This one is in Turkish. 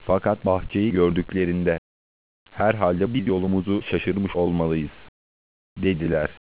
Fakat bahçeyi gördüklerinde, "Herhalde biz yolumuzu şaşırmış olmalıyız," dediler.